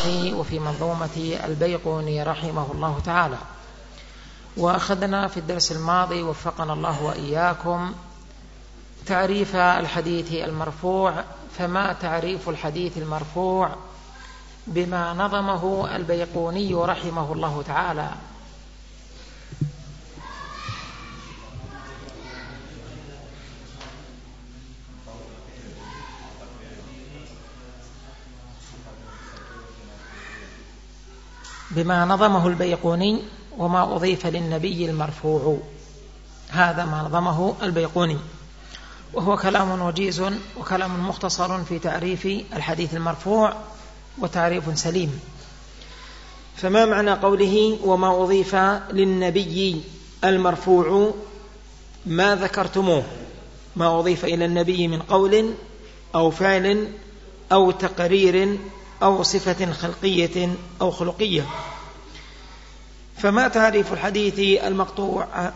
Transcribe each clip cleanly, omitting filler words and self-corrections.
وفي منظومة البيقوني رحمه الله تعالى. وأخذنا في الدرس الماضي وفقنا الله وإياكم تعريف الحديث المرفوع. فما تعريف الحديث المرفوع بما نظمه البيقوني رحمه الله تعالى؟ بما نظمه البيقوني وما أضيف للنبي المرفوع، هذا ما نظمه البيقوني، وهو كلام وجيز وكلام مختصر في تعريف الحديث المرفوع وتعريف سليم. فما معنى قوله وما أضيف للنبي المرفوع؟ ما ذكرتموه، ما أضيف إلى النبي من قول أو فعل أو تقرير أو صفة خلقية أو خلقية. فما تعريف الحديث المقطوع؟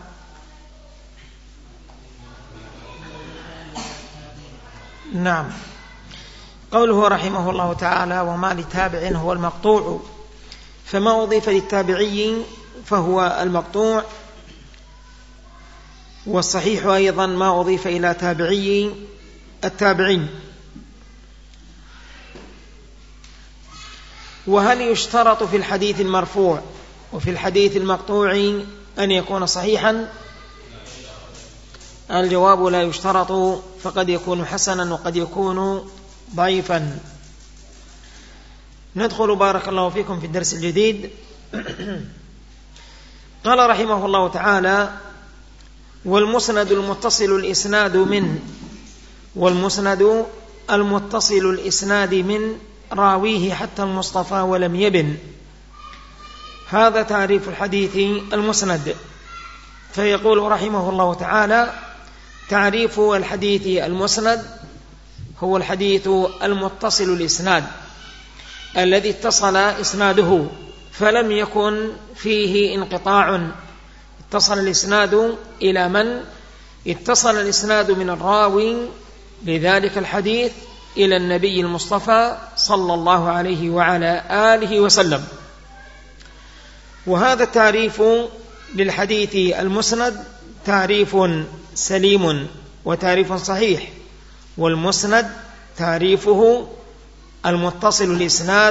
نعم، قوله رحمه الله تعالى وما لتابع هو المقطوع. فما أضيف للتابعي فهو المقطوع، والصحيح أيضا ما أضيف إلى تابعي التابعين. وهل يشترط في الحديث المرفوع وفي الحديث المقطوع أن يكون صحيحا؟ الجواب لا يشترط، فقد يكون حسنا وقد يكون ضعيفا. ندخل بارك الله فيكم في الدرس الجديد. قال رحمه الله تعالى والمسند المتصل الإسناد من، والمسند المتصل الإسناد من راويه حتى المصطفى ولم يبن. هذا تعريف الحديث المسند. فيقول رحمه الله تعالى تعريف الحديث المسند هو الحديث المتصل الإسناد الذي اتصل إسناده فلم يكن فيه انقطاع. اتصل الإسناد إلى من؟ اتصل الإسناد من الراوي لذلك الحديث إلى النبي المصطفى صلى الله عليه وعلى آله وسلم. وهذا التعريف للحديث المسند تعريف سليم وتعريف صحيح. والمسند تعريفه المتصل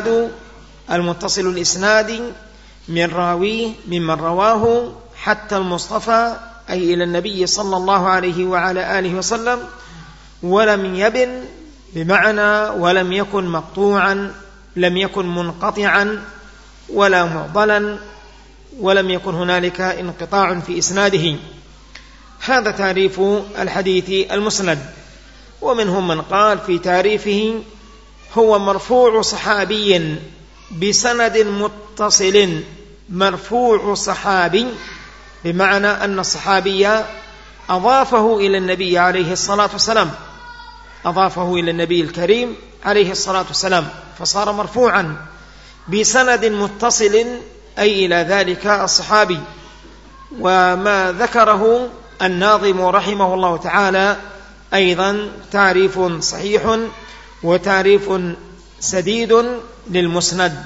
الإسناد من راويه ممن رواه حتى المصطفى أي إلى النبي صلى الله عليه وعلى آله وسلم، ولم يبن بمعنى ولم يكن مقطوعا، لم يكن منقطعا ولا معضلا، ولم يكن هنالك انقطاع في إسناده. هذا تعريف الحديث المسند. ومنهم من قال في تعريفه هو مرفوع صحابي بسند متصل. مرفوع صحابي بمعنى أن الصحابي أضافه إلى النبي عليه الصلاة والسلام، أضافه إلى النبي الكريم عليه الصلاة والسلام، فصار مرفوعا بسند متصل أي إلى ذلك الصحابي. وما ذكره الناظم رحمه الله تعالى أيضا تعريف صحيح وتعريف سديد للمسند.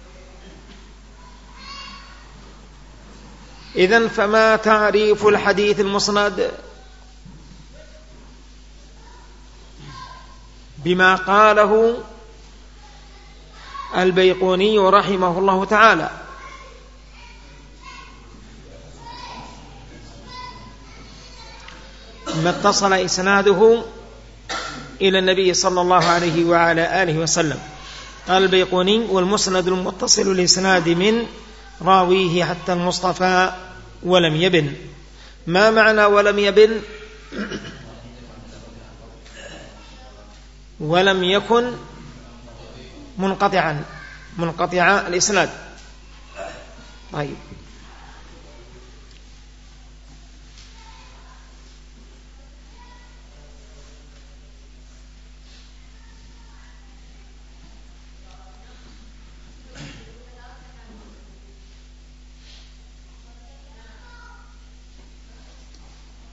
إذن فما تعريف الحديث المسند؟ بما قاله البيقوني رحمه الله تعالى ما اتصل إسناده إلى النبي صلى الله عليه وعلى آله وسلم. قال البيقوني والمسند المتصل الإسناد من راويه حتى المصطفى ولم يبن. ما معنى ولم يبن؟ ولم يكن منقطع الإسناد. طيب،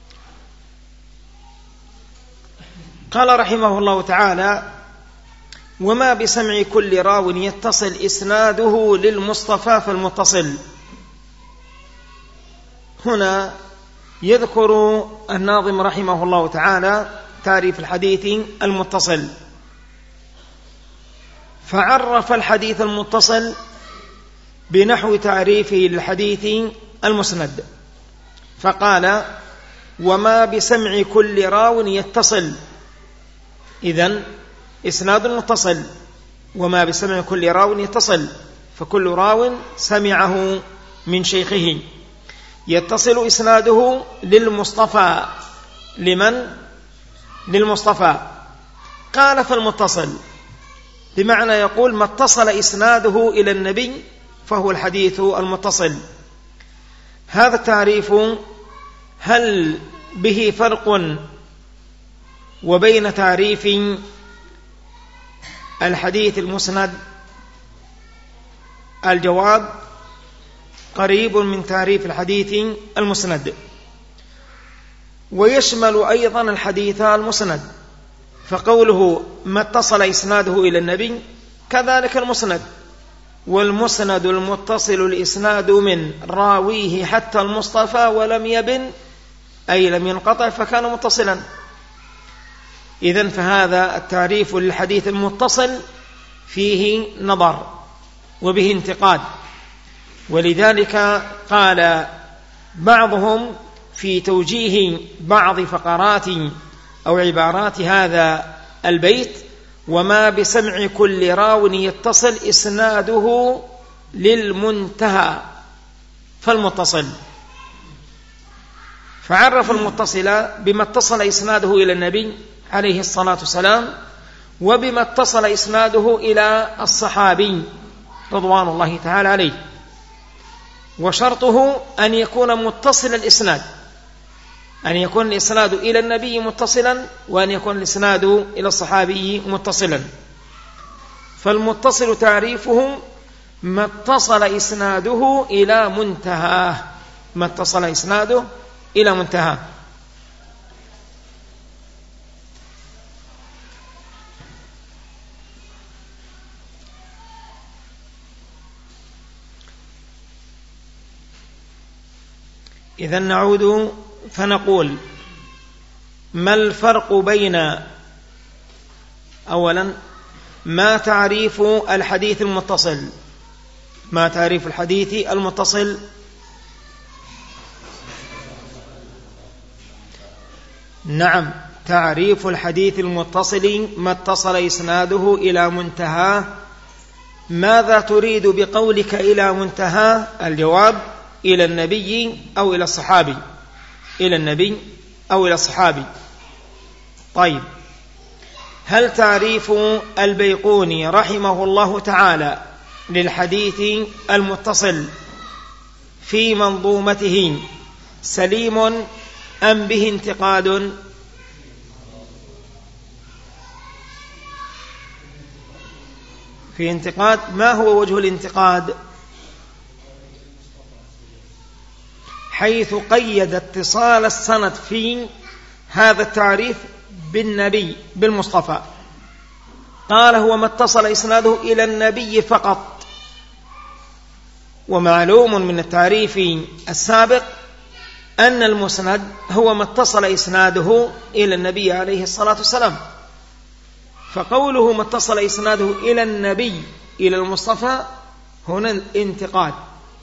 قال رحمه الله تعالى وما بسمع كل راو يتصل إسناده للمصطفى فالمتصل. هنا يذكر الناظم رحمه الله تعالى تعريف الحديث المتصل، فعرف الحديث المتصل بنحو تعريفه للحديث المسند، فقال: وما بسمع كل راو يتصل. إذن إسناد متصل، وما بسمع كل راو يتصل، فكل راو سمعه من شيخه. يتصل إسناده للمصطفى. لمن؟ للمصطفى. قال: فالمتصل بمعنى يقول ما اتصل إسناده إلى النبي فهو الحديث المتصل. هذا التعريف هل به فرق وبين تعريف الحديث المسند؟ الجواب: قريب من تعريف الحديث المسند، ويشمل أيضا الحديث المسند، فقوله ما اتصل إسناده إلى النبي كذلك المسند. والمسند المتصل الإسناد من راويه حتى المصطفى ولم يبن، أي لم ينقطع فكان متصلا. إذن فهذا التعريف للحديث المتصل فيه نظر وبه انتقاد، ولذلك قال بعضهم في توجيه بعض فقرات أو عبارات هذا البيت: وما بسمع كل راو يتصل إسناده للمنتهى فالمتصل. فعرف المتصل بما اتصل إسناده إلى النبي عليه الصلاة والسلام، وبما اتصل إسناده إلى الصحابي رضوان الله تعالى عليه. وشرطه أن يكون متصل الإسناد، أن يكون الإسناد إلى النبي متصلا، وأن يكون الإسناد إلى الصحابي متصلا. فالمتصل تعريفه ما اتصل إسناده إلى منتهاه، ما اتصل إسناده إلى منتهاه. إذن نعود فنقول: ما الفرق بين، أولا، ما تعريف الحديث المتصل؟ ما تعريف الحديث المتصل؟ نعم، تعريف الحديث المتصل ما اتصل إسناده إلى منتهاه. ماذا تريد بقولك إلى منتهاه؟ الجواب: إلى النبي أو إلى الصحابي، إلى النبي أو إلى الصحابي. طيب، هل تعريف البيقوني رحمه الله تعالى للحديث المتصل في منظومته سليم أم به انتقاد؟ في انتقاد. ما هو وجه الانتقاد؟ حيث قيد اتصال السند في هذا التعريف بالنبي بالمصطفى، قال: هو ما اتصل إسناده إلى النبي فقط. ومعلوم من التعريف السابق أن المسند هو ما اتصل إسناده إلى النبي عليه الصلاة والسلام، فقوله ما اتصل إسناده إلى النبي إلى المصطفى هنا الانتقاد.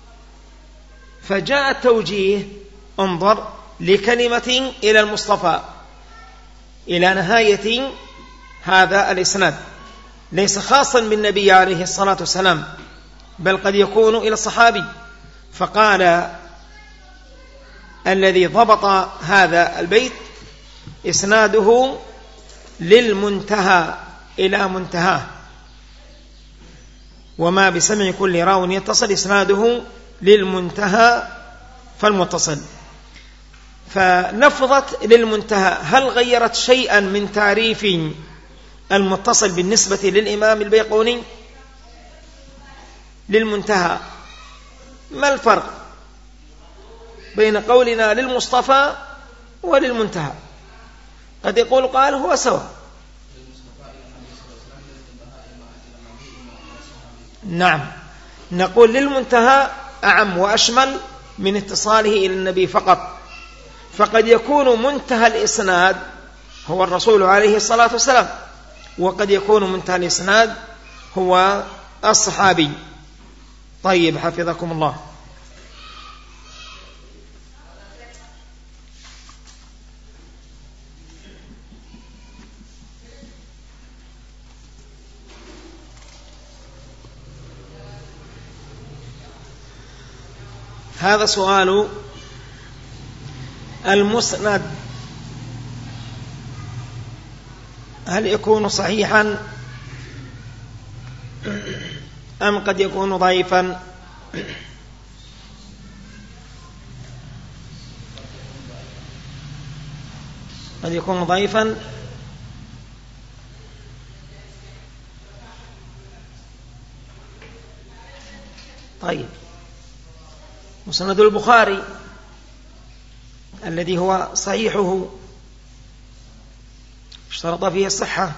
فجاء التوجيه: انظر لكلمة إلى المصطفى، إلى نهاية هذا الإسناد، ليس خاصا بالنبي عليه الصلاة والسلام، بل قد يكون إلى الصحابي. فقال الذي ضبط هذا البيت: إسناده للمنتهى، إلى منتهى. وما بسمع كل راو يتصل إسناده للمنتهى فالمتصل. فلفظة للمنتهى هل غيرت شيئا من تعريف المتصل بالنسبة للإمام البيقوني؟ للمنتهى، ما الفرق بين قولنا للمصطفى وللمنتهى؟ قد يقول قال هو سواء. نعم، نقول للمنتهى أعم وأشمل من اتصاله إلى النبي فقط، فقد يكون منتهى الإسناد هو الرسول عليه الصلاة والسلام، وقد يكون منتهى الإسناد هو الصحابي. طيب، حفظكم الله. هذا سؤال: المسند هل يكون صحيحا أم قد يكون ضعيفا؟ قد يكون ضعيفا. طيب، مسند البخاري الذي هو صحيحه اشترط فيه الصحة،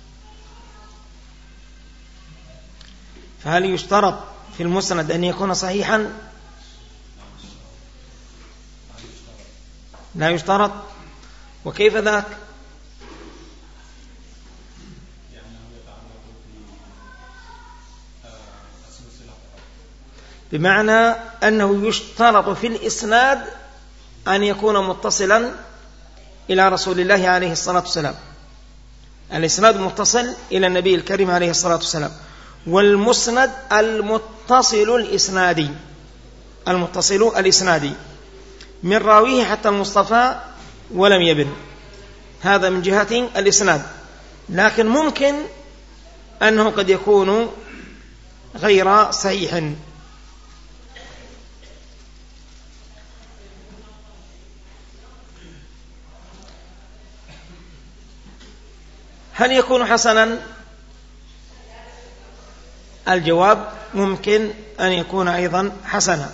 فهل يشترط في المسند أن يكون صحيحا؟ لا يشترط. وكيف ذاك؟ بمعنى أنه يشترط في الإسناد أن يكون متصلا إلى رسول الله عليه الصلاة والسلام. الإسناد متصل إلى النبي الكريم عليه الصلاة والسلام. والمسند المتصل الإسنادي، المتصل الإسنادي من راويه حتى المصطفى ولم يبن، هذا من جهة الإسناد. لكن ممكن أنه قد يكون غير صحيح. هل يكون حسنا؟ الجواب: ممكن أن يكون أيضا حسنا.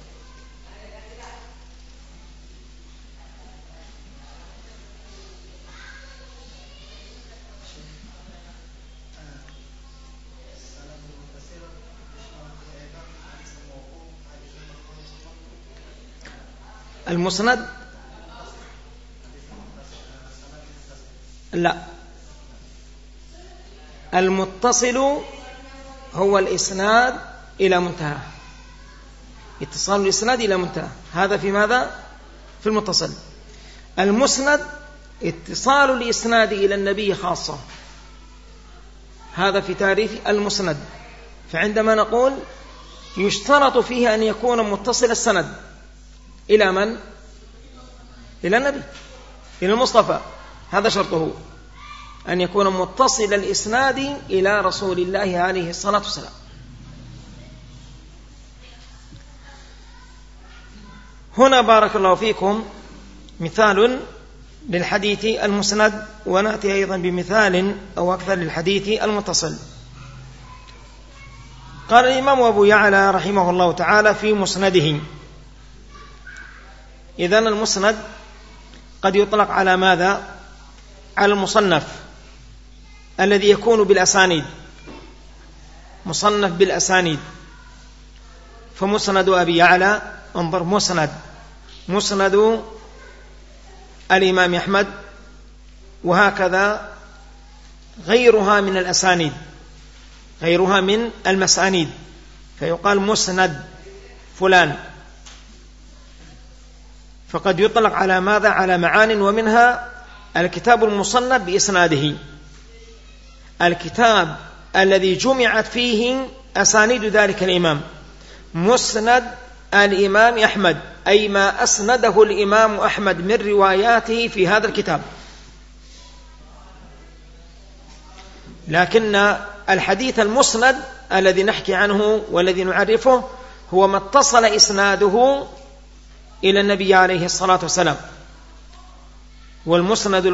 المسند لا، المتصل هو الإسناد إلى منتهى، اتصال الإسناد إلى منتهى، هذا في ماذا؟ في المتصل. المسند اتصال الإسناد إلى النبي خاصة، هذا في تعريف المسند. فعندما نقول يشترط فيه أن يكون متصل السند إلى من؟ إلى النبي، إلى المصطفى، هذا شرطه أن يكون متصل الإسناد إلى رسول الله عليه الصلاة والسلام. هنا بارك الله فيكم مثال للحديث المسند، ونأتي أيضا بمثال أو أكثر للحديث المتصل. قال الإمام أبو يعلى رحمه الله تعالى في مسنده: إذن المسند قد يطلق على ماذا؟ على المصنف الذي يكون بالأسانيد، مصنف بالأسانيد. فمسند أبي يعلى، انظر، مسند الإمام أحمد، وهكذا غيرها من الأسانيد، غيرها من المسانيد، فيقال مسند فلان. فقد يطلق على ماذا؟ على معان، ومنها الكتاب المصنف بإسناده، الكتاب الذي جمعت فيه أسانيد ذلك الإمام. مسند الإمام أحمد أي ما أسنده الإمام أحمد من رواياته في هذا الكتاب. لكن الحديث المسند الذي نحكي عنه والذي نعرفه هو ما اتصل إسناده إلى النبي عليه الصلاة والسلام. والمسند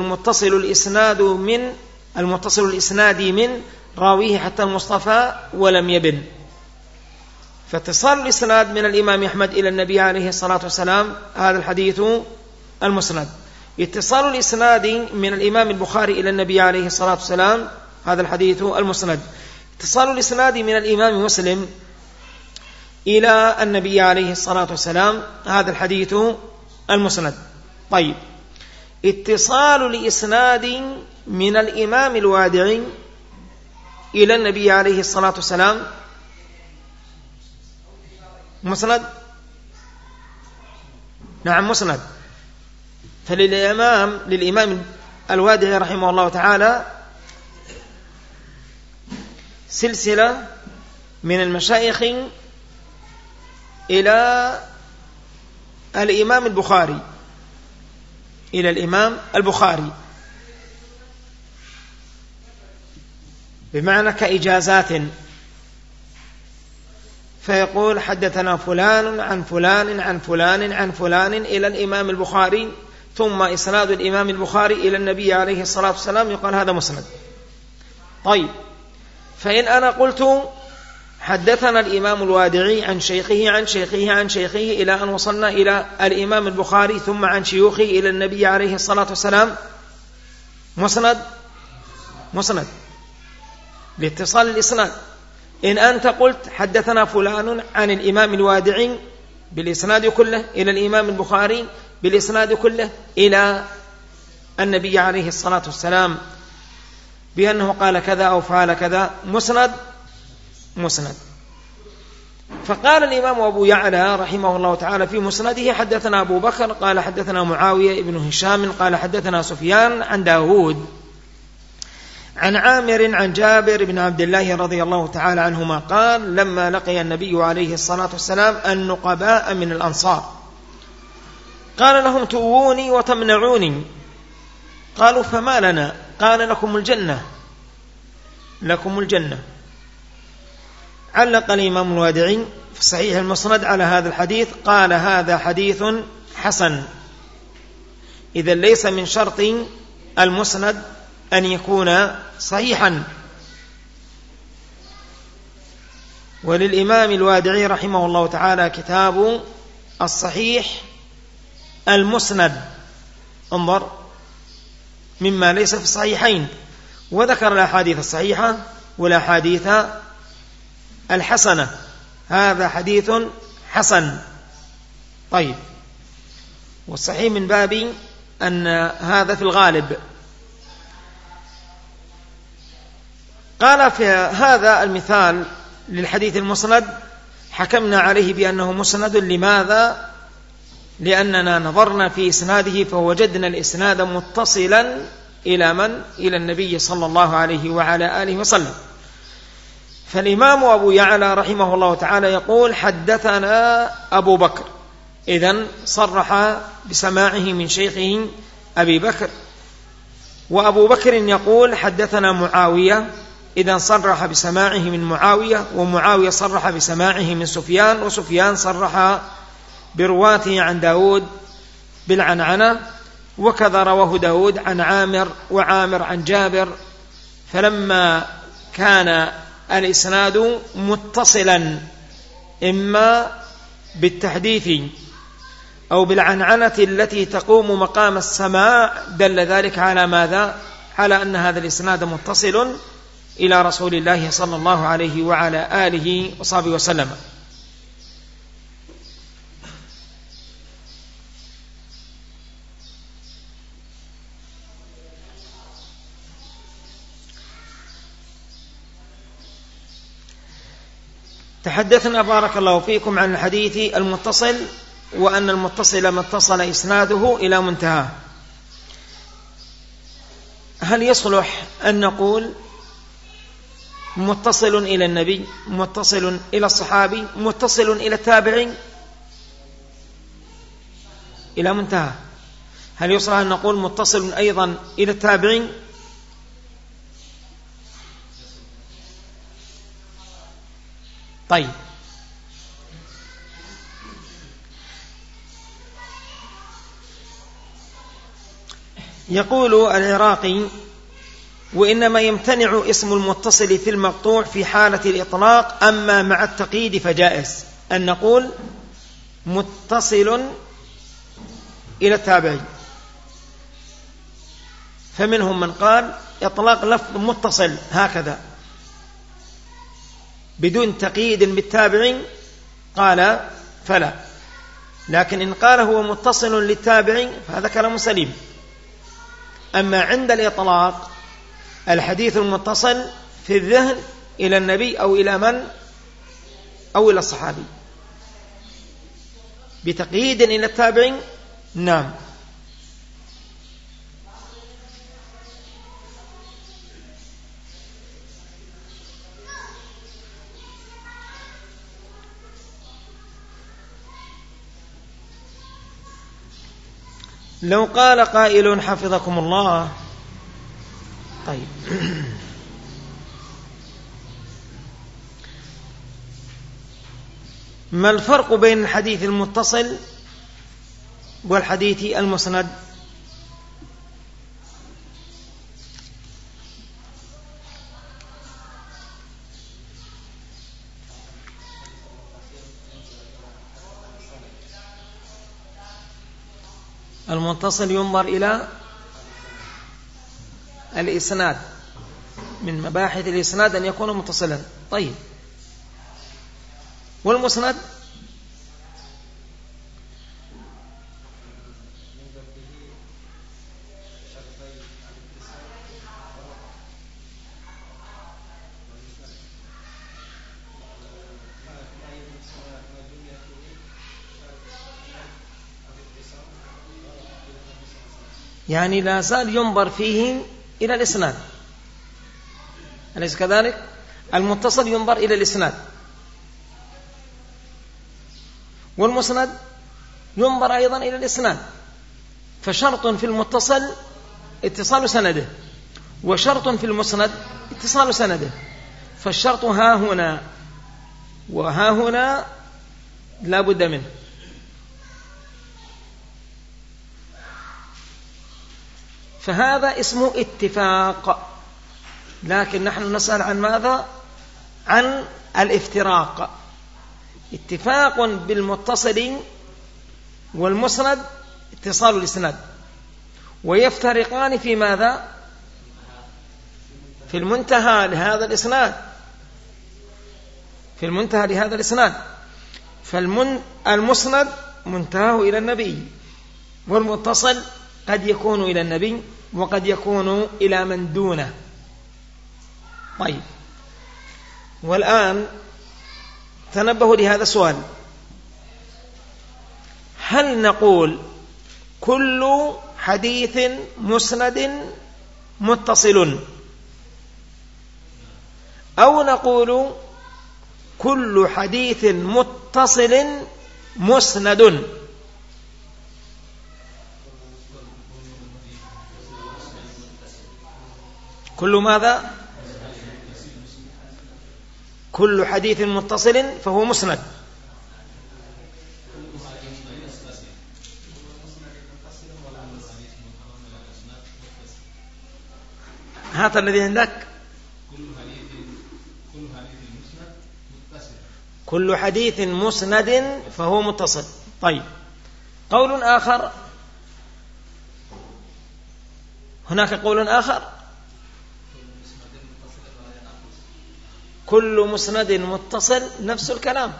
المتصل الإسناد من راويه حتى المصطفى ولم يبن. فاتصال الإسناد من الإمام أحمد إلى النبي عليه الصلاة والسلام هذا الحديث المسند. اتصال الإسناد من الإمام البخاري إلى النبي عليه الصلاة والسلام هذا الحديث المسند. اتصال الإسناد من الإمام مسلم إلى النبي عليه الصلاة والسلام، هذا الحديث المسند. طيب، اتصال الإسناد من الإمام الوادعي إلى النبي عليه الصلاة والسلام مسند؟ نعم مسند. للإمام الوادعي رحمه الله تعالى سلسلة من المشايخ إلى الإمام البخاري، إلى الإمام البخاري، بمعنى كإجازات، فيقول حدثنا فلان عن فلان عن فلان عن فلان إلى الإمام البخاري، ثم إسناد الإمام البخاري إلى النبي عليه الصلاة والسلام، يقال هذا مسند. طيب، فإن أنا قلت حدثنا الإمام الوادعي عن شيخه عن شيخه عن شيخه إلى أن وصلنا إلى الإمام البخاري ثم عن شيوخه إلى النبي عليه الصلاة والسلام، مسند لاتصال الإسناد. إن أنت قلت حدثنا فلان عن الإمام الوادعي بالإسناد كله إلى الإمام البخاري بالإسناد كله إلى النبي عليه الصلاة والسلام بأنه قال كذا أو فعل كذا، مسند. فقال الإمام أبو يعلى رحمه الله تعالى في مسنده حدثنا أبو بكر قال حدثنا معاوية بن هشام قال حدثنا سفيان عن داود عن عامر عن جابر بن عبد الله رضي الله تعالى عنهما قال لما لقي النبي عليه الصلاة والسلام النقباء من الأنصار قال لهم تؤوني وتمنعوني، قالوا فما لنا؟ قال لكم الجنة. علق الإمام الوادعي في صحيح المسند على هذا الحديث، قال هذا حديث حسن. إذا ليس من شرط المسند أن يكون صحيحا. وللإمام الوادعي رحمه الله تعالى كتاب الصحيح المسند، انظر، مما ليس في الصحيحين، وذكر الأحاديث الصحيحة والأحاديث الحسنة. هذا حديث حسن. طيب، والصحيح من باب أن هذا في الغالب. قال في هذا المثال للحديث المسند حكمنا عليه بأنه مسند. لماذا؟ لأننا نظرنا في إسناده فوجدنا الإسناد متصلا إلى من؟ إلى النبي صلى الله عليه وعلى آله وسلم. فالإمام أبو يعلى رحمه الله تعالى يقول حدثنا أبو بكر، إذن صرح بسماعه من شيخه أبي بكر. وأبو بكر يقول حدثنا معاوية، إذن صرح بسماعه من معاوية، ومعاوية صرح بسماعه من سفيان، وسفيان صرح برواته عن داود بالعنعنة، وكذا رواه داود عن عامر، وعامر عن جابر. فلما كان الإسناد متصلا إما بالتحديث أو بالعنعنة التي تقوم مقام السماع، دل ذلك على ماذا؟ على أن هذا الإسناد متصل إلى رسول الله صلى الله عليه وعلى آله وصحبه وسلم. تحدثنا بارك الله فيكم عن الحديث المتصل، وأن المتصل ما اتصل إسناده إلى منتهى. هل يصلح أن نقول متصل إلى النبي، متصل إلى الصحابي، متصل إلى التابعين إلى منتهى؟ هل يصلح أن نقول متصل أيضا إلى التابعين؟ طيب، يقول العراقي وإنما يمتنع اسم المتصل في المقطوع في حالة الإطلاق، أما مع التقييد فجائز أن نقول متصل إلى التابعين. فمنهم من قال إطلاق لفظ متصل هكذا، بدون تقييد بالتابع قال فلا، لكن إن قال هو متصل للتابع فهذا كلام سليم. أما عند الإطلاق الحديث المتصل في الذهن إلى النبي أو إلى من أو إلى الصحابي، بتقييد إلى التابع نعم. لو قال قائل حفظكم الله طيب ما الفرق بين الحديث المتصل والحديث المسند؟ المتصل ينظر إلى الإسناد، من مباحث الإسناد أن يكون متصلا. طيب والمسند يعني لا زال ينظر فيه إلى الإسناد، أليس كذلك؟ المتصل ينظر إلى الإسناد، والمسند ينظر أيضا إلى الإسناد. فشرط في المتصل اتصال سنده، وشرط في المسند اتصال سنده. فالشرط ها هنا وها هنا لا بد منه. فهذا اسمه اتفاق. لكن نحن نسأل عن ماذا؟ عن الافتراق. اتفاق بالمتصل والمسند اتصال الاسناد، ويفترقان في ماذا؟ في المنتهى لهذا الاسناد، في المنتهى لهذا الاسناد. فالمسند منتهاه إلى النبي، والمتصل قد يكون إلى النبي وقد يكون إلى من دونه. طيب والآن تنبهوا لهذا السؤال: هل نقول كل حديث مسند متصل، أو نقول كل حديث متصل مسند؟ كل ماذا؟ كل حديث متصل فهو مسند. هذا الذي عندك. كل حديث مسند فهو متصل. طيب قول آخر، هناك قول آخر: كل مسند متصل، نفس الكلام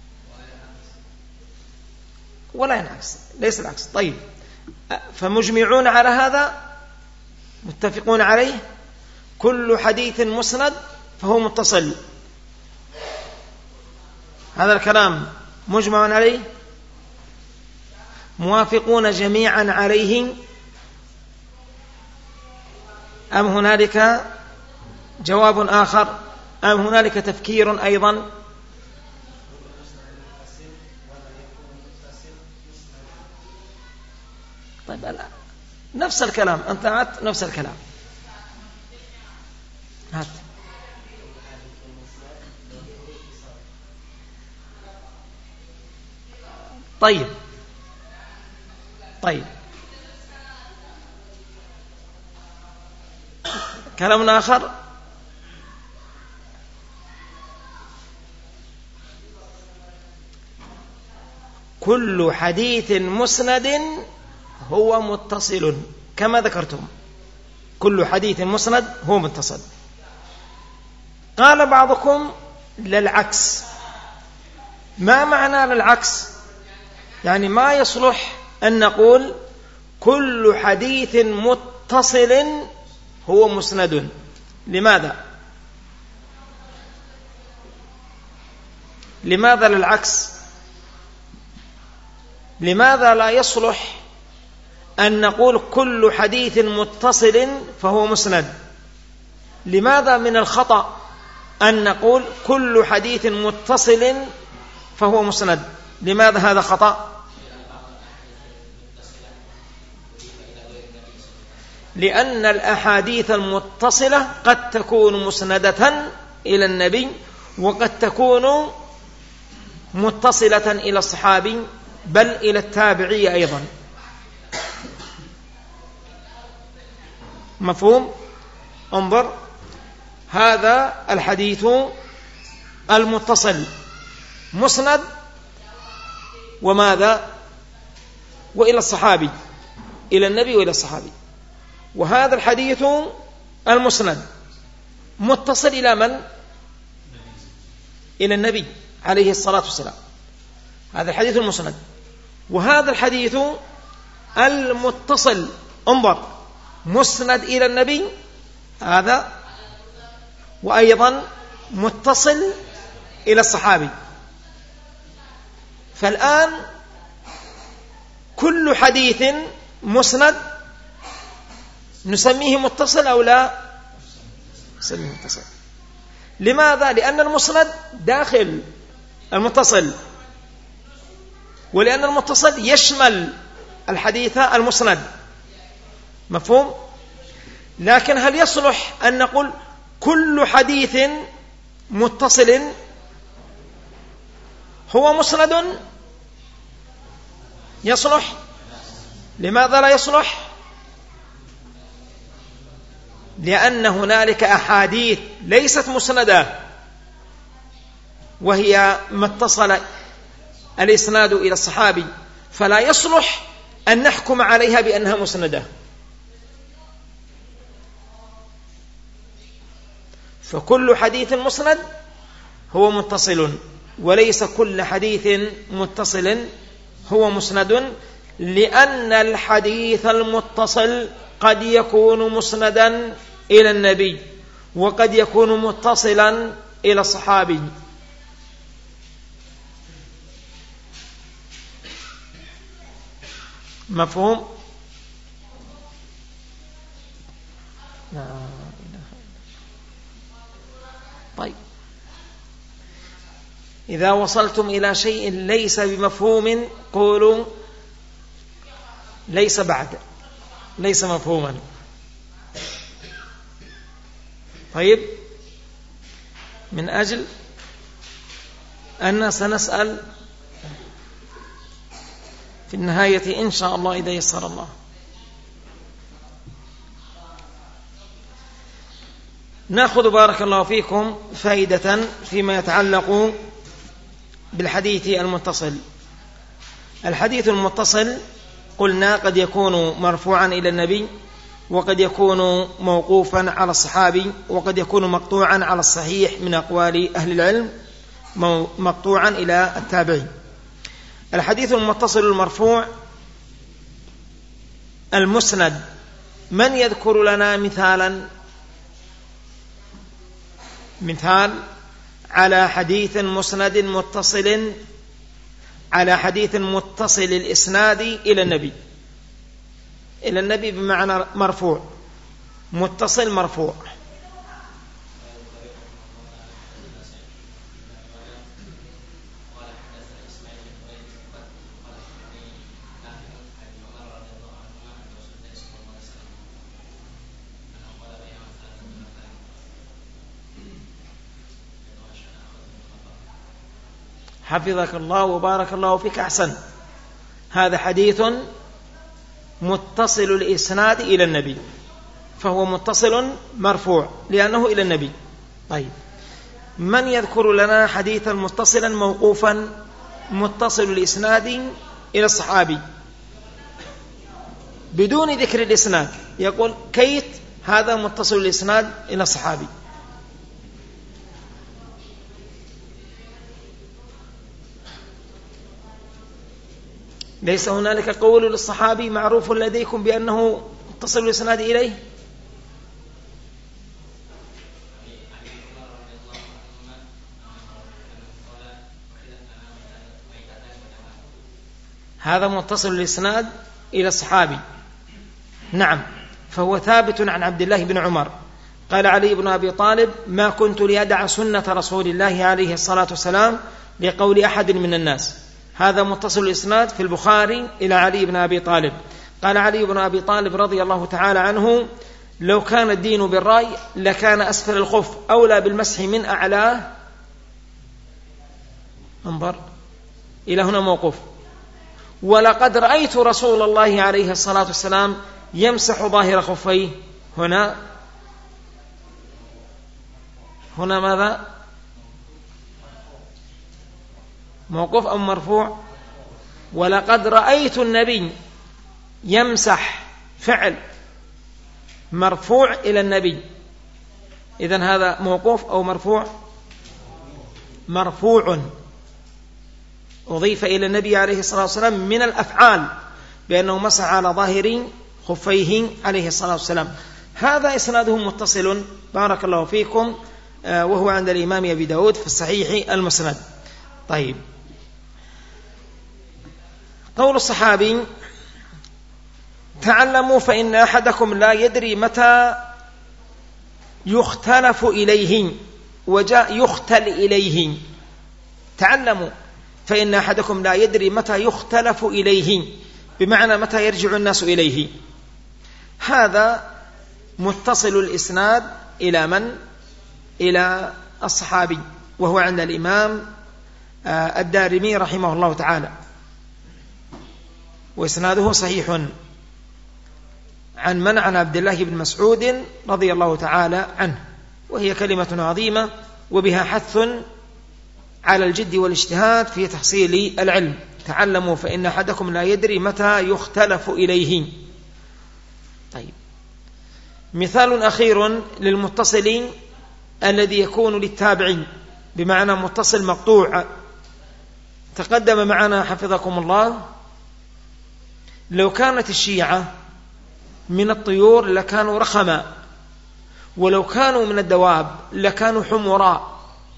ولا ينعكس، ليس العكس. طيب فمجمعون على هذا، متفقون عليه، كل حديث مسند فهو متصل. هذا الكلام مجمع عليه، موافقون جميعا عليه، أم هنالك جواب آخر، أم هنالك تفكير أيضا؟ طيب الآن نفس الكلام، أنت عدت نفس الكلام. هات. طيب كلام آخر: كل حديث مسند هو متصل، كما ذكرتم، كل حديث مسند هو متصل. قال بعضكم للعكس. ما معنى للعكس؟ يعني ما يصلح أن نقول كل حديث متصل هو مسند. لماذا؟ لماذا للعكس؟ لماذا لا يصلح أن نقول كل حديث متصل فهو مسند؟ لماذا من الخطأ أن نقول كل حديث متصل فهو مسند؟ لماذا هذا خطأ؟ لأن الأحاديث المتصلة قد تكون مسندة إلى النبي، وقد تكون متصلة إلى الصحابي، بل إلى التابعي أيضا. مفهوم؟ انظر، هذا الحديث المتصل مسند وماذا؟ وإلى الصحابي، إلى النبي وإلى الصحابي. وهذا الحديث المسند متصل إلى من؟ إلى النبي عليه الصلاة والسلام. هذا الحديث المسند. وهذا الحديث المتصل انظر مسند إلى النبي هذا، وأيضا متصل إلى الصحابي. فالآن كل حديث مسند نسميه متصل أو لا؟ نسميه متصل. لماذا؟ لأن المسند داخل المتصل، ولأن المتصل يشمل الحديث المسند. مفهوم؟ لكن هل يصلح أن نقول كل حديث متصل هو مسند؟ يصلح؟ لماذا لا يصلح؟ لأن هنالك أحاديث ليست مسندة، وهي ما اتصل الإسناد إلى الصحابي، فلا يصلح أن نحكم عليها بأنها مسندة. فكل حديث مسند هو متصل، وليس كل حديث متصل هو مسند، لأن الحديث المتصل قد يكون مسندا إلى النبي، وقد يكون متصلا إلى الصحابي. مفهوم؟ طيب، إذا وصلتم إلى شيء ليس بمفهوم قولوا ليس بعد، ليس مفهوما. طيب، من أجل أننا سنسأل في النهاية إن شاء الله إذا يسر الله. نأخذ بارك الله فيكم فائدة فيما يتعلق بالحديث المتصل. الحديث المتصل قلنا قد يكون مرفوعا إلى النبي، وقد يكون موقوفا على الصحابي، وقد يكون مقطوعا على الصحيح من أقوال أهل العلم، مقطوعا إلى التابعي. الحديث المتصل المرفوع المسند، من يذكر لنا مثالا؟ مثال على حديث مسند متصل، على حديث متصل الإسناد إلى النبي، إلى النبي بمعنى مرفوع، متصل مرفوع. حفظك الله وبارك الله فيك، أحسن. هذا حديث متصل الإسناد إلى النبي، فهو متصل مرفوع لأنه إلى النبي. طيب، من يذكر لنا حديثا متصلا موقوفا متصل الإسناد إلى الصحابي بدون ذكر الإسناد؟ يقول كيت هذا متصل الإسناد إلى الصحابي. ليس هنالك قول للصحابي معروف لديكم بأنه متصل الإسناد إليه؟ هذا متصل الإسناد إلى الصحابي، نعم، فهو ثابت عن عبد الله بن عمر. قال علي بن أبي طالب: ما كنت لأدع سنة رسول الله عليه الصلاة والسلام لقول أحد من الناس. هذا متصل الإسناد في البخاري إلى علي بن أبي طالب. قال علي بن أبي طالب رضي الله تعالى عنه: لو كان الدين بالرأي لكان أسفل الخف أولى بالمسح من أعلاه. انظر إلى هنا موقوف. ولقد رأيت رسول الله عليه الصلاة والسلام يمسح ظاهر خفيه. هنا ماذا؟ موقوف أم مرفوع؟ ولقد رأيت النبي يمسح، فعل مرفوع إلى النبي. إذن هذا موقوف أو مرفوع؟ مرفوع، أضيف إلى النبي عليه الصلاة والسلام من الأفعال بأنه مسح على ظاهر خفيه عليه الصلاة والسلام. هذا إسناده متصل بارك الله فيكم، وهو عند الإمام أبي داود في الصحيح المسند. طيب، قول الصحابي: تعلموا فإن أحدكم لا يدري متى يختلف إليه، وجاء يختل إليه. تعلموا فإن أحدكم لا يدري متى يختلف إليه، بمعنى متى يرجع الناس إليه. هذا متصل الإسناد إلى من؟ إلى الصحابي، وهو عند الإمام الدارمي رحمه الله تعالى، وإسناده صحيح. عن من؟ عن عبد الله بن مسعود رضي الله تعالى عنه، وهي كلمة عظيمة وبها حث على الجد والاجتهاد في تحصيل العلم. تعلموا فإن أحدكم لا يدري متى يختلف إليه. طيب، مثال أخير للمتصل الذي يكون للتابعين، بمعنى متصل مقطوع. تقدم معنا حفظكم الله: لو كانت الشيعة من الطيور لكانوا رخما، ولو كانوا من الدواب لكانوا حمراء.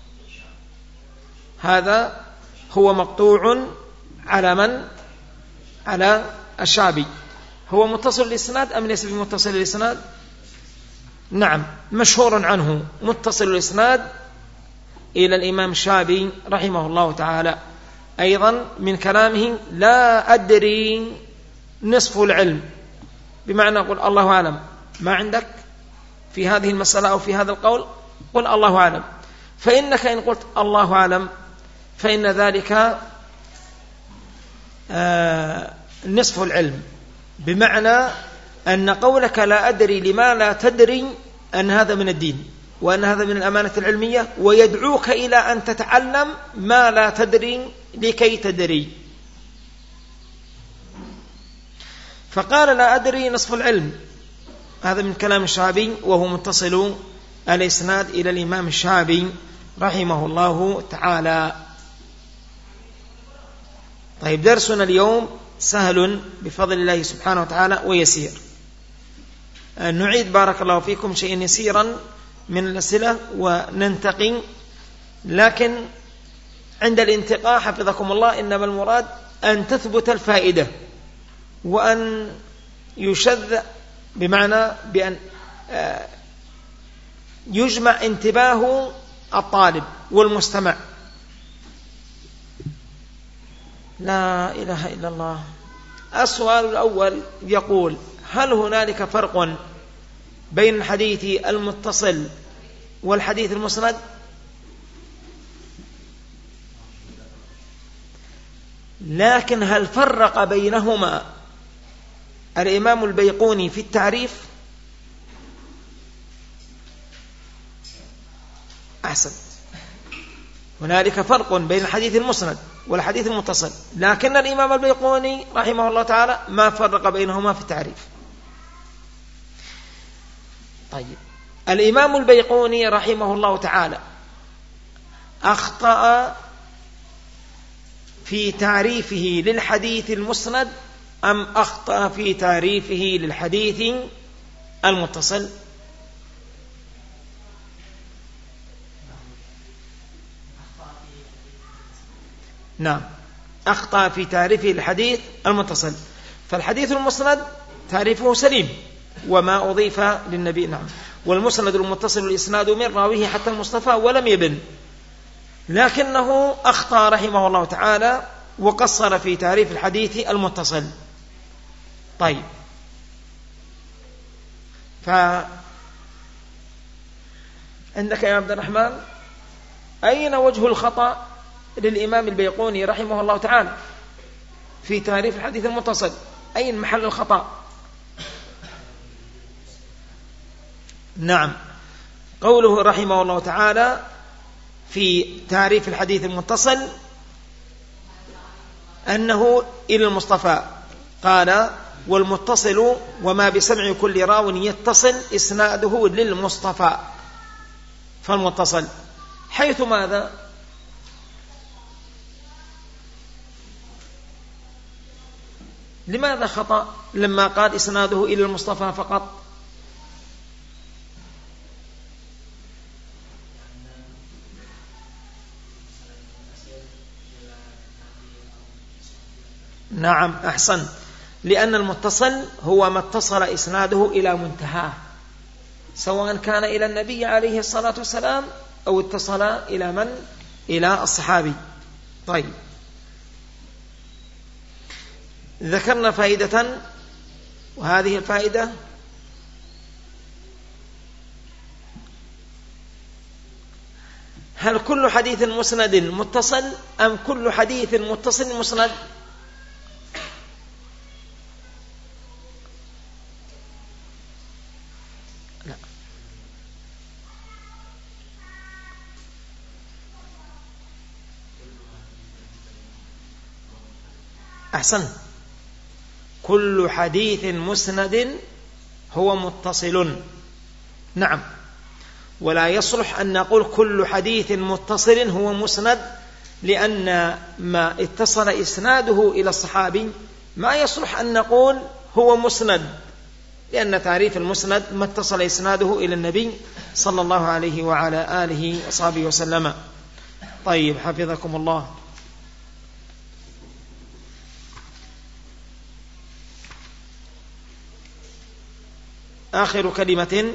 هذا هو مقطوع على من؟ على الشعبي. هو متصل الإسناد أم ليس بمتصل الإسناد؟ نعم، مشهور عنه متصل الإسناد إلى الإمام الشعبي رحمه الله تعالى. أيضا من كلامه: لا أدري نصف العلم، بمعنى قل الله أعلم. ما عندك في هذه المسألة أو في هذا القول؟ قل الله أعلم. فإنك إن قلت الله أعلم فإن ذلك نصف العلم، بمعنى أن قولك لا أدري لما لا تدري أن هذا من الدين، وأن هذا من الأمانة العلمية، ويدعوك إلى أن تتعلم ما لا تدري لكي تدري. فقال لا أدري نصف العلم. هذا من كلام الشعبي، وهو متصل الإسناد إلى الإمام الشعبي رحمه الله تعالى. طيب، درسنا اليوم سهل بفضل الله سبحانه وتعالى ويسير. نعيد بارك الله فيكم شيئا يسيرا من الأسئلة وننتقي، لكن عند الانتقاء حفظكم الله إنما المراد أن تثبت الفائدة، وأن يشذ، بمعنى بأن يجمع انتباه الطالب والمستمع. لا إله إلا الله. السؤال الأول يقول: هل هنالك فرق بين الحديث المتصل والحديث المسند؟ لكن هل فرق بينهما الإمام البيقوني في التعريف؟ أحسن، هنالك فرق بين الحديث المسند والحديث المتصل، لكن الإمام البيقوني رحمه الله تعالى ما فرق بينهما في التعريف. طيب، الإمام البيقوني رحمه الله تعالى أخطأ في تعريفه للحديث المسند أم أخطأ في تعريفه للحديث المتصل؟ نعم، أخطأ في تعريفه للحديث المتصل. فالحديث المسند تعريفه سليم وما أضيف للنبي. نعم. والمسند المتصل الإسناد من راويه حتى المصطفى ولم يبن، لكنه أخطأ رحمه الله تعالى وقصر في تعريف الحديث المتصل. طيب، فعندك يا عبد الرحمن أين وجه الخطأ للإمام البيقوني رحمه الله تعالى في تعريف الحديث المتصل؟ أين محل الخطأ؟ نعم، قوله رحمه الله تعالى في تعريف الحديث المتصل أنه إلى المصطفى، قال والمتصل وما بسمع كل راو يتصل إسناده للمصطفى. فالمتصل حيث ماذا؟ لماذا خطأ لما قال إسناده إلى المصطفى فقط؟ نعم، أحسن، لأن المتصل هو ما اتصل إسناده إلى منتهاه، سواء كان إلى النبي عليه الصلاة والسلام أو اتصل إلى من؟ إلى الصحابي. طيب، ذكرنا فائدة، وهذه الفائدة هل كل حديث مسند متصل أم كل حديث متصل مسند؟ لا، أحسن، كل حديث مسند هو متصل. نعم، ولا يصلح أن نقول كل حديث متصل هو مسند، لأن ما اتصل إسناده إلى الصحابي ما يصلح أن نقول هو مسند، لأن تعريف المسند ما اتصل إسناده إلى النبي صلى الله عليه وعلى آله وصحبه وسلم. طيب، حفظكم الله. آخر كلمة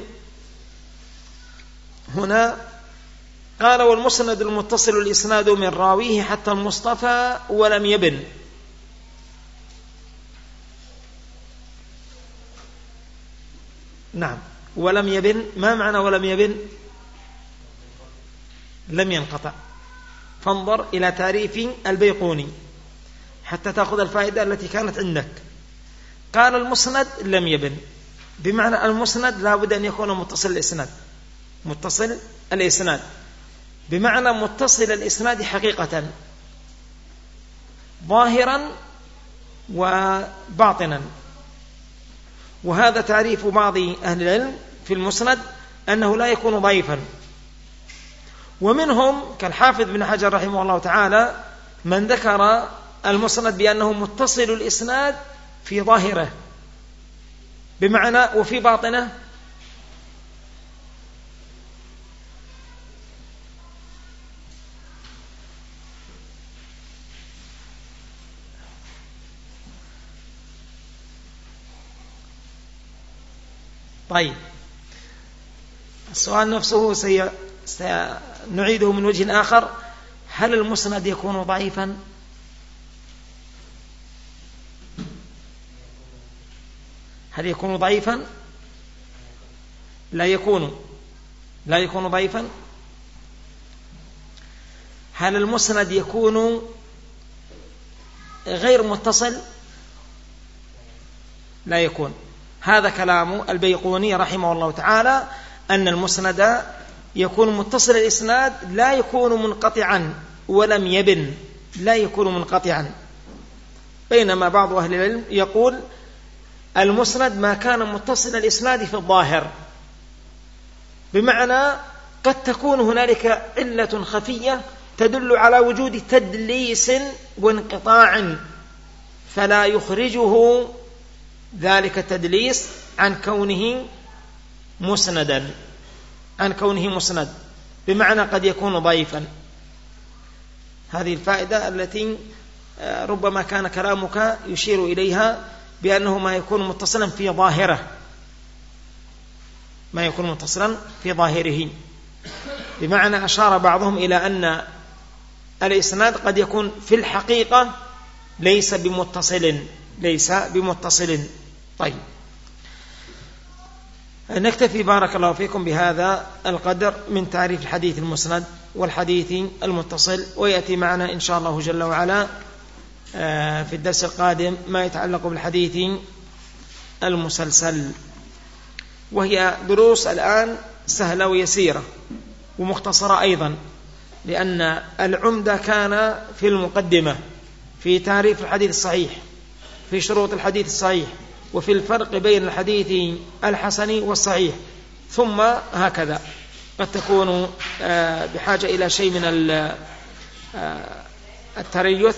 هنا، قال والمسند المتصل الإسناد من راويه حتى المصطفى ولم يبن. نعم، ولم يبن، ما معنى ولم يبن؟ لم ينقطع. فانظر إلى تعريف البيقوني حتى تأخذ الفائدة التي كانت عندك. قال المسند لم يبن، بمعنى المسند لا بد أن يكون متصل الإسناد، متصل الإسناد بمعنى متصل الإسناد حقيقة، ظاهرا وباطنا. وهذا تعريف بعض أهل العلم في المسند أنه لا يكون ضعيفا، ومنهم كالحافظ بن حجر رحمه الله تعالى من ذكر المسند بأنه متصل الإسناد في ظاهره، بمعنى وفي باطنه طيب، السؤال نفسه سنعيده من وجه آخر، هل المسند يكون ضعيفا؟ هل يكون ضعيفا؟ لا يكون ضعيفا. هل المسند يكون غير متصل؟ لا يكون. هذا كلام البيقوني رحمه الله تعالى، أن المسند يكون متصل الإسناد، لا يكون منقطعا ولم يبن، لا يكون منقطعا. بينما بعض أهل العلم يقول المسند ما كان متصل الإسناد في الظاهر، بمعنى قد تكون هنالك علة خفية تدل على وجود تدليس وانقطاع فلا يخرجه ذلك التدليس عن كونه مسندا، عن كونه مسند، بمعنى قد يكون ضعيفا. هذه الفائدة التي ربما كان كلامك يشير إليها بأنه ما يكون متصلا في ظاهره، ما يكون متصلا في ظاهره، بمعنى أشار بعضهم إلى أن الإسناد قد يكون في الحقيقة ليس بمتصل. طيب، نكتفي بارك الله فيكم بهذا القدر من تعريف الحديث المسند والحديث المتصل، ويأتي معنا إن شاء الله جل وعلا في الدرس القادم ما يتعلق بالحديث المسلسل، وهي دروس الآن سهلة ويسيرة ومختصرة أيضا، لأن العمدة كان في المقدمة في تعريف الحديث الصحيح، في شروط الحديث الصحيح، وفي الفرق بين الحديث الحسن والصحيح، ثم هكذا قد تكون بحاجة إلى شيء من التريث،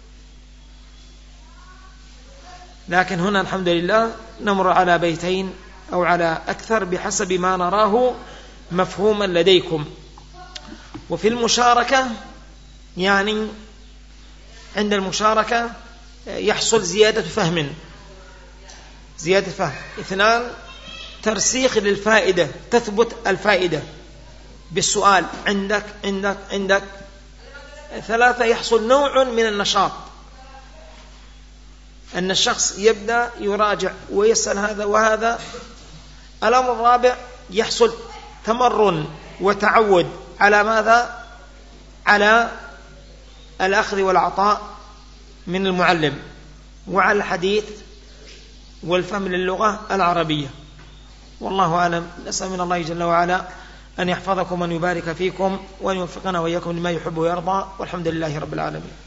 لكن هنا الحمد لله نمر على بيتين أو على أكثر بحسب ما نراه مفهوما لديكم. وفي المشاركة يعني عند المشاركة يحصل زيادة فهم. 2 ترسيخ للفائدة، تثبت الفائدة بالسؤال عندك. 3 يحصل نوع من النشاط، أن الشخص يبدأ يراجع ويسأل هذا وهذا. الأمر الرابع يحصل تمرن وتعود على ماذا؟ على الأخذ والعطاء من المعلم، وعلى الحديث والفهم للغة العربية. والله أعلم. نسأل من الله جل وعلا أن يحفظكم وأن يبارك فيكم وأن يوفقنا وإياكم لما يحب ويرضى، والحمد لله رب العالمين.